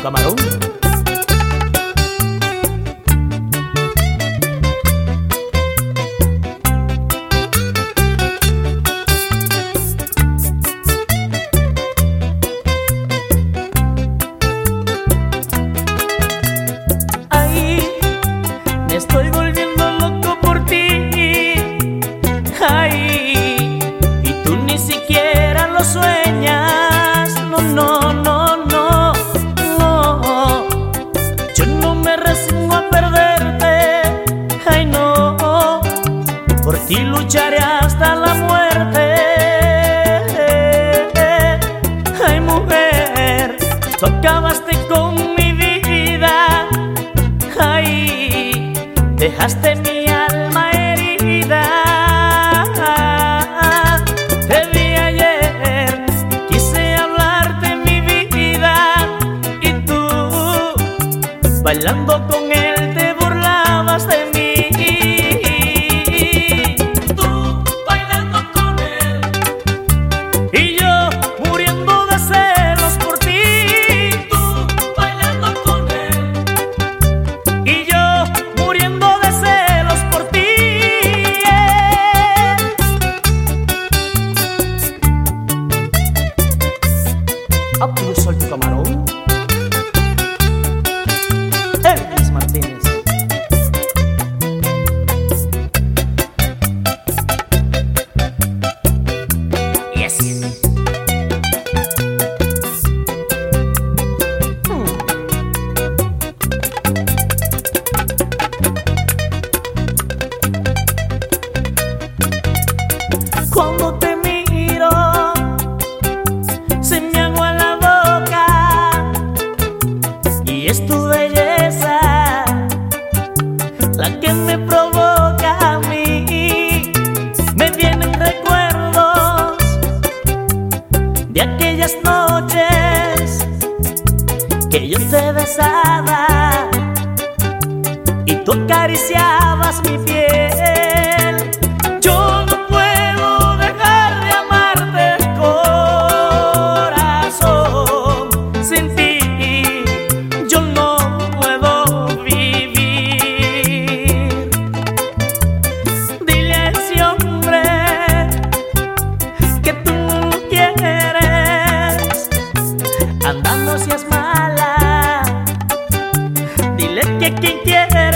camarón. Me estoy volviendo loco por ti, ay, y tú ni siquiera lo sueñas. No, no, no, no, no. Yo no me resigno a perderte, ay no. Por ti lucharé hasta la muerte. Ay mujer, tú acabaste con mi vida, ay, dejaste mi alma herida. Te vi ayer y quise hablarte mi vida, y tú bailando con él te burlabas de mí. Tú bailando con él y yo muriendo de celos por ti. Tú bailando con él y yo muriendo de celos por ti. Yo soy tu camarón. Elvis Martínez. Yes. Cuando te miro se me agua la boca, y es tu belleza la que me provoca a mí. Me vienen recuerdos de aquellas noches que yo te besaba y tú acariciabas mi piel. Yo no puedo dejar de amarte, corazón, sin ti yo no puedo vivir. Dile a ese hombre que tú no lo quieres, anda no seas mala. Dile que quien quiere